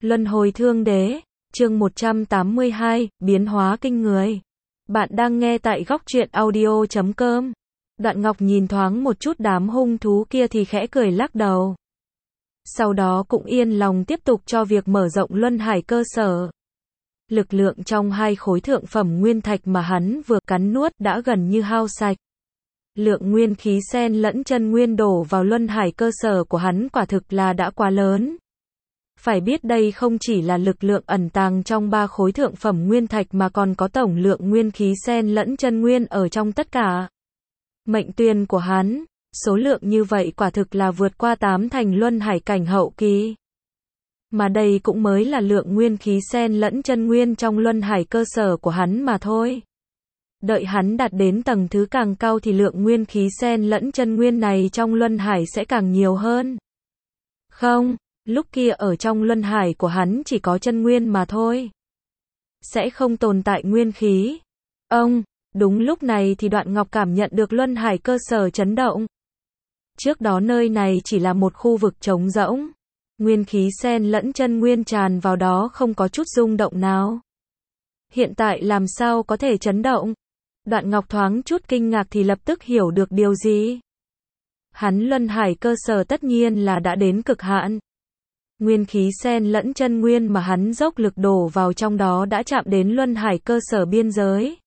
Luân hồi thương đế, chương 182, biến hóa kinh người. Bạn đang nghe tại góc truyện audio.com. Đoạn Ngọc nhìn thoáng một chút đám hung thú kia thì khẽ cười lắc đầu. Sau đó cũng yên lòng tiếp tục cho việc mở rộng luân hải cơ sở. Lực lượng trong hai khối thượng phẩm nguyên thạch mà hắn vừa cắn nuốt đã gần như hao sạch. Lượng nguyên khí xen lẫn chân nguyên đổ vào luân hải cơ sở của hắn quả thực là đã quá lớn. Phải biết đây không chỉ là lực lượng ẩn tàng trong ba khối thượng phẩm nguyên thạch mà còn có tổng lượng nguyên khí xen lẫn chân nguyên ở trong tất cả. Mệnh tuyên của hắn, số lượng như vậy quả thực là vượt qua 8 thành luân hải cảnh hậu kỳ. Mà đây cũng mới là lượng nguyên khí xen lẫn chân nguyên trong luân hải cơ sở của hắn mà thôi. Đợi hắn đạt đến tầng thứ càng cao thì lượng nguyên khí xen lẫn chân nguyên này trong luân hải sẽ càng nhiều hơn. Không, lúc kia ở trong luân hải của hắn chỉ có chân nguyên mà thôi. Sẽ không tồn tại nguyên khí. Đúng lúc này thì Đoạn Ngọc cảm nhận được luân hải cơ sở chấn động. Trước đó nơi này chỉ là một khu vực trống rỗng. Nguyên khí xen lẫn chân nguyên tràn vào đó không có chút rung động nào. Hiện tại làm sao có thể chấn động? Đoạn Ngọc thoáng chút kinh ngạc thì lập tức hiểu được điều gì. Hắn luân hải cơ sở tất nhiên là đã đến cực hạn. Nguyên khí xen lẫn chân nguyên mà hắn dốc lực đổ vào trong đó đã chạm đến luân hải cơ sở biên giới.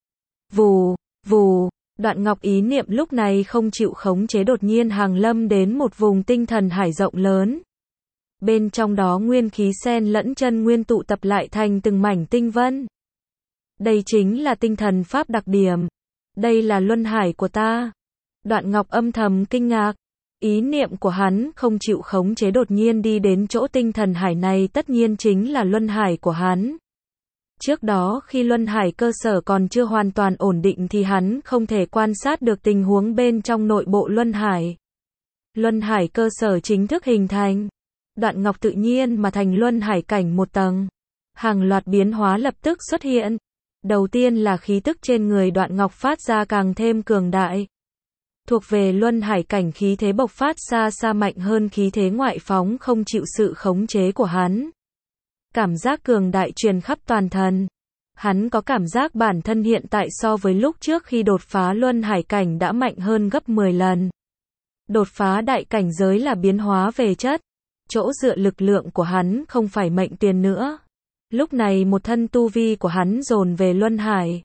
Vù, vù, Đoạn Ngọc ý niệm lúc này không chịu khống chế đột nhiên hàng lâm đến một vùng tinh thần hải rộng lớn. Bên trong đó nguyên khí xen lẫn chân nguyên tụ tập lại thành từng mảnh tinh vân. Đây chính là tinh thần pháp đặc điểm. Đây là luân hải của ta. Đoạn Ngọc âm thầm kinh ngạc. Ý niệm của hắn không chịu khống chế đột nhiên đi đến chỗ tinh thần hải này tất nhiên chính là luân hải của hắn. Trước đó khi luân hải cơ sở còn chưa hoàn toàn ổn định thì hắn không thể quan sát được tình huống bên trong nội bộ luân hải. Luân hải cơ sở chính thức hình thành. Đoạn Ngọc tự nhiên mà thành luân hải cảnh một tầng. Hàng loạt biến hóa lập tức xuất hiện. Đầu tiên là khí tức trên người Đoạn Ngọc phát ra càng thêm cường đại. Thuộc về luân hải cảnh khí thế bộc phát xa xa mạnh hơn khí thế ngoại phóng không chịu sự khống chế của hắn. Cảm giác cường đại truyền khắp toàn thân. Hắn có cảm giác bản thân hiện tại so với lúc trước khi đột phá luân hải cảnh đã mạnh hơn gấp 10 lần. Đột phá đại cảnh giới là biến hóa về chất. Chỗ dựa lực lượng của hắn không phải mệnh tuyển nữa. Lúc này một thân tu vi của hắn dồn về luân hải.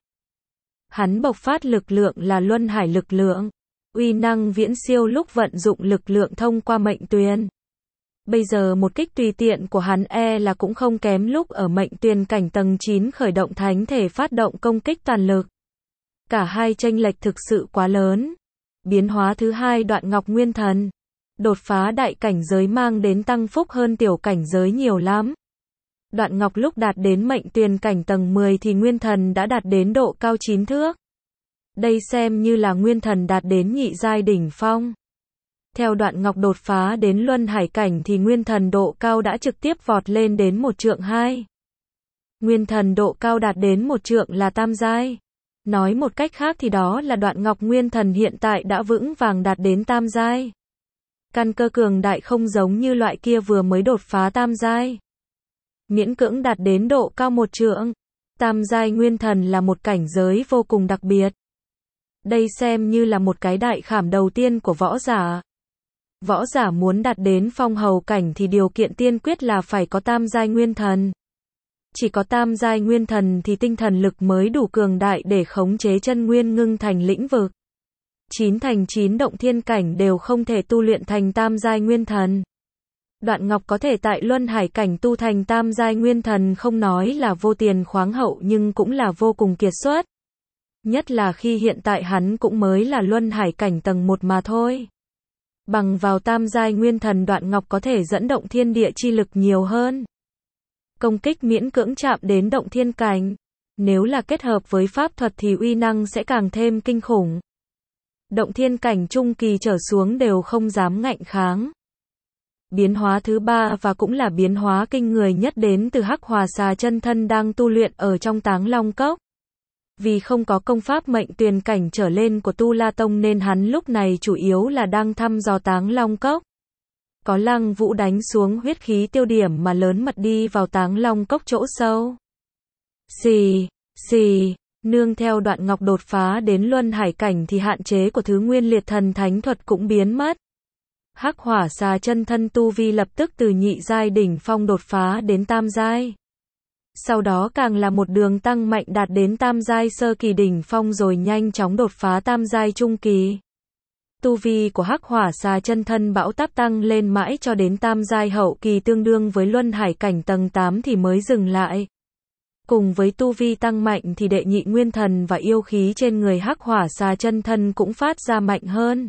Hắn bộc phát lực lượng là luân hải lực lượng. Uy năng viễn siêu lúc vận dụng lực lượng thông qua mệnh tuyển. Bây giờ một kích tùy tiện của hắn là cũng không kém lúc ở mệnh tuyển cảnh tầng 9 khởi động thánh thể phát động công kích toàn lực. Cả hai chênh lệch thực sự quá lớn. Biến hóa thứ hai Đoạn Ngọc nguyên thần. Đột phá đại cảnh giới mang đến tăng phúc hơn tiểu cảnh giới nhiều lắm. Đoạn Ngọc lúc đạt đến mệnh tuyển cảnh tầng 10 thì nguyên thần đã đạt đến độ cao 9 thước. Đây xem như là nguyên thần đạt đến nhị giai đỉnh phong. Theo Đoạn Ngọc đột phá đến luân hải cảnh thì nguyên thần độ cao đã trực tiếp vọt lên đến 1 trượng 2. Nguyên thần độ cao đạt đến 1 trượng là tam giai. Nói một cách khác thì đó là Đoạn Ngọc nguyên thần hiện tại đã vững vàng đạt đến tam giai. Căn cơ cường đại không giống như loại kia vừa mới đột phá tam giai. Miễn cưỡng đạt đến độ cao 1 trượng. Tam giai nguyên thần là một cảnh giới vô cùng đặc biệt. Đây xem như là một cái đại khảm đầu tiên của võ giả. Võ giả muốn đạt đến phong hầu cảnh thì điều kiện tiên quyết là phải có tam giai nguyên thần. Chỉ có tam giai nguyên thần thì tinh thần lực mới đủ cường đại để khống chế chân nguyên ngưng thành lĩnh vực. 9 thành 9 động thiên cảnh đều không thể tu luyện thành tam giai nguyên thần. Đoạn Ngọc có thể tại luân hải cảnh tu thành tam giai nguyên thần không nói là vô tiền khoáng hậu nhưng cũng là vô cùng kiệt xuất. Nhất là khi hiện tại hắn cũng mới là luân hải cảnh tầng 1 mà thôi. Bằng vào tam giai nguyên thần Đoạn Ngọc có thể dẫn động thiên địa chi lực nhiều hơn. Công kích miễn cưỡng chạm đến động thiên cảnh. Nếu là kết hợp với pháp thuật thì uy năng sẽ càng thêm kinh khủng. Động thiên cảnh trung kỳ trở xuống đều không dám ngạnh kháng. Biến hóa thứ ba và cũng là biến hóa kinh người nhất đến từ Hắc Hòa Xà chân thân đang tu luyện ở trong Táng Long Cốc. Vì không có công pháp mệnh tuyển cảnh trở lên của Tu La Tông nên hắn lúc này chủ yếu là đang thăm dò Táng Long Cốc. Có Lăng Vũ đánh xuống huyết khí tiêu điểm mà lớn mật đi vào Táng Long Cốc chỗ sâu. Xì, xì, nương theo Đoạn Ngọc đột phá đến luân hải cảnh thì hạn chế của thứ nguyên liệt thần thánh thuật cũng biến mất. Hắc hỏa xà chân thân tu vi lập tức từ nhị giai đỉnh phong đột phá đến tam giai. Sau đó càng là một đường tăng mạnh đạt đến tam giai sơ kỳ đỉnh phong rồi nhanh chóng đột phá tam giai trung kỳ. Tu vi của hắc hỏa xà chân thân bão táp tăng lên mãi cho đến tam giai hậu kỳ tương đương với luân hải cảnh tầng 8 thì mới dừng lại. Cùng với tu vi tăng mạnh thì đệ nhị nguyên thần và yêu khí trên người hắc hỏa xà chân thân cũng phát ra mạnh hơn.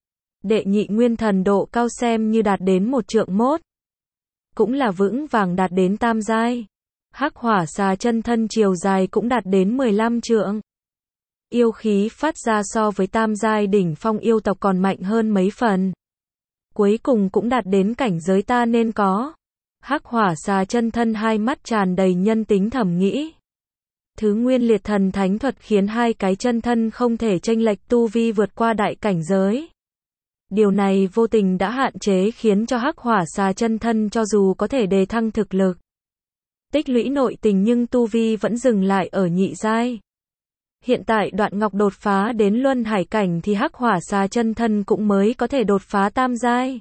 Đệ nhị nguyên thần độ cao xem như đạt đến 1 trượng mốt. Cũng là vững vàng đạt đến tam giai. Hắc hỏa xà chân thân chiều dài cũng đạt đến 15 trượng. Yêu khí phát ra so với tam giai đỉnh phong yêu tộc còn mạnh hơn mấy phần. Cuối cùng cũng đạt đến cảnh giới ta nên có. Hắc hỏa xà chân thân hai mắt tràn đầy nhân tính thẩm nghĩ. Thứ nguyên liệt thần thánh thuật khiến hai cái chân thân không thể chênh lệch tu vi vượt qua đại cảnh giới. Điều này vô tình đã hạn chế khiến cho hắc hỏa xà chân thân cho dù có thể đề thăng thực lực, tích lũy nội tình nhưng tu vi vẫn dừng lại ở nhị giai. Hiện tại Đoạn Ngọc đột phá đến luân hải cảnh thì hắc hỏa xà chân thân cũng mới có thể đột phá tam giai.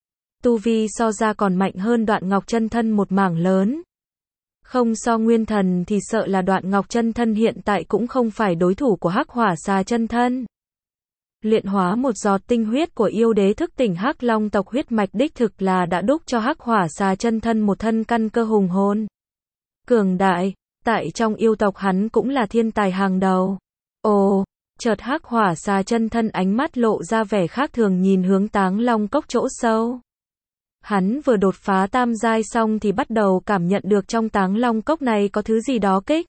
Tu vi so ra còn mạnh hơn Đoạn Ngọc chân thân một mảng lớn. Không so nguyên thần thì sợ là Đoạn Ngọc chân thân hiện tại cũng không phải đối thủ của hắc hỏa xà chân thân. Luyện hóa một giọt tinh huyết của yêu đế thức tỉnh hắc long tộc huyết mạch đích thực là đã đúc cho hắc hỏa xà chân thân một thân căn cơ hùng hồn. Cường đại, tại trong yêu tộc hắn cũng là thiên tài hàng đầu. Ồ, chợt hắc hỏa xà chân thân ánh mắt lộ ra vẻ khác thường nhìn hướng Táng Long Cốc chỗ sâu. Hắn vừa đột phá tam giai xong thì bắt đầu cảm nhận được trong Táng Long Cốc này có thứ gì đó kích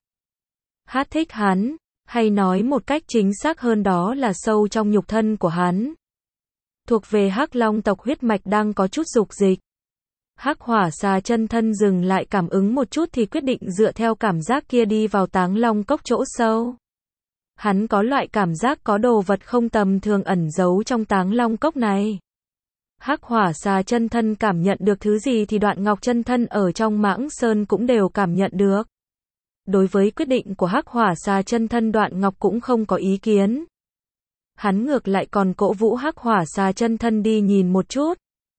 thích hắn, hay nói một cách chính xác hơn đó là sâu trong nhục thân của hắn. Thuộc về hắc long tộc huyết mạch đang có chút dục dịch. Hắc hỏa xà chân thân dừng lại cảm ứng một chút thì quyết định dựa theo cảm giác kia đi vào Táng Long Cốc chỗ sâu. Hắn có loại cảm giác có đồ vật không tầm thường ẩn giấu trong Táng Long Cốc này. Hắc hỏa xà chân thân cảm nhận được thứ gì thì Đoạn Ngọc chân thân ở trong Mãng Sơn cũng đều cảm nhận được. Đối với quyết định của hắc hỏa xà chân thân Đoạn Ngọc cũng không có ý kiến. Hắn ngược lại còn cổ vũ hắc hỏa xà chân thân đi nhìn một chút.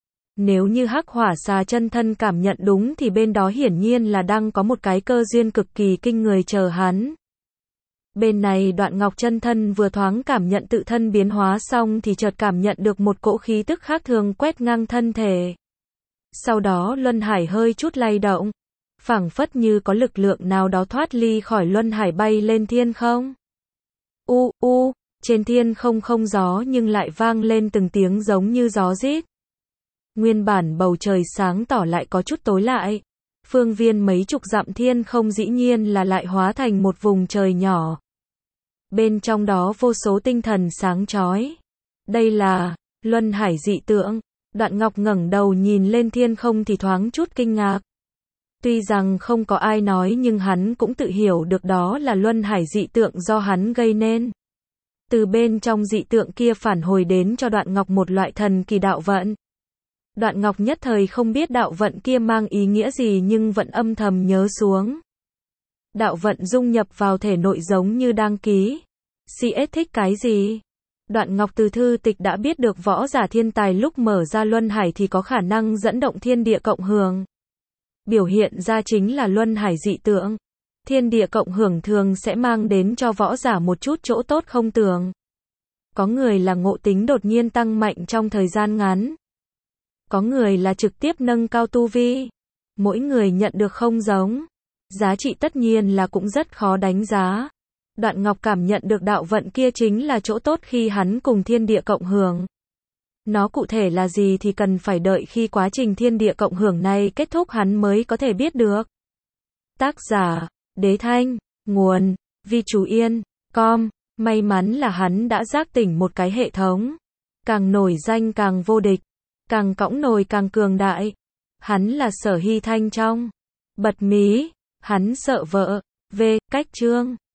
Nếu như hắc hỏa xà chân thân cảm nhận đúng thì bên đó hiển nhiên là đang có một cái cơ duyên cực kỳ kinh người chờ hắn. Bên này Đoạn Ngọc chân thân vừa thoáng cảm nhận tự thân biến hóa xong thì chợt cảm nhận được một cỗ khí tức khác thường quét ngang thân thể. Sau đó luân hải hơi chút lay động, phảng phất như có lực lượng nào đó thoát ly khỏi luân hải bay lên thiên không. Trên thiên không gió nhưng lại vang lên từng tiếng giống như gió rít. Nguyên bản bầu trời sáng tỏ lại có chút tối lại. Phương viên mấy chục dặm thiên không dĩ nhiên là lại hóa thành một vùng trời nhỏ. Bên trong đó vô số tinh thần sáng chói. Đây là luân hải dị tượng. Đoạn Ngọc ngẩng đầu nhìn lên thiên không thì thoáng chút kinh ngạc. Tuy rằng không có ai nói nhưng hắn cũng tự hiểu được đó là luân hải dị tượng do hắn gây nên. Từ bên trong dị tượng kia phản hồi đến cho Đoạn Ngọc một loại thần kỳ đạo vận. Đoạn Ngọc nhất thời không biết đạo vận kia mang ý nghĩa gì nhưng vẫn âm thầm nhớ xuống. Đạo vận dung nhập vào thể nội giống như đang ký. CS thích cái gì? Đoạn Ngọc từ thư tịch đã biết được võ giả thiên tài lúc mở ra luân hải thì có khả năng dẫn động thiên địa cộng hưởng. Biểu hiện ra chính là luân hải dị tượng. Thiên địa cộng hưởng thường sẽ mang đến cho võ giả một chút chỗ tốt không tưởng. Có người là ngộ tính đột nhiên tăng mạnh trong thời gian ngắn. Có người là trực tiếp nâng cao tu vi. Mỗi người nhận được không giống. Giá trị tất nhiên là cũng rất khó đánh giá. Đoạn Ngọc cảm nhận được đạo vận kia chính là chỗ tốt khi hắn cùng thiên địa cộng hưởng. Nó cụ thể là gì thì cần phải đợi khi quá trình thiên địa cộng hưởng này kết thúc hắn mới có thể biết được. Tác giả, Đế Thanh, nguồn, Vi Chú Yên, com. May mắn là hắn đã giác tỉnh một cái hệ thống. Càng nổi danh càng vô địch. Càng cõng nồi càng cường đại. Hắn là Sở Hy Thanh trong. Bật mí. Hắn sợ vợ. V. Cách chương.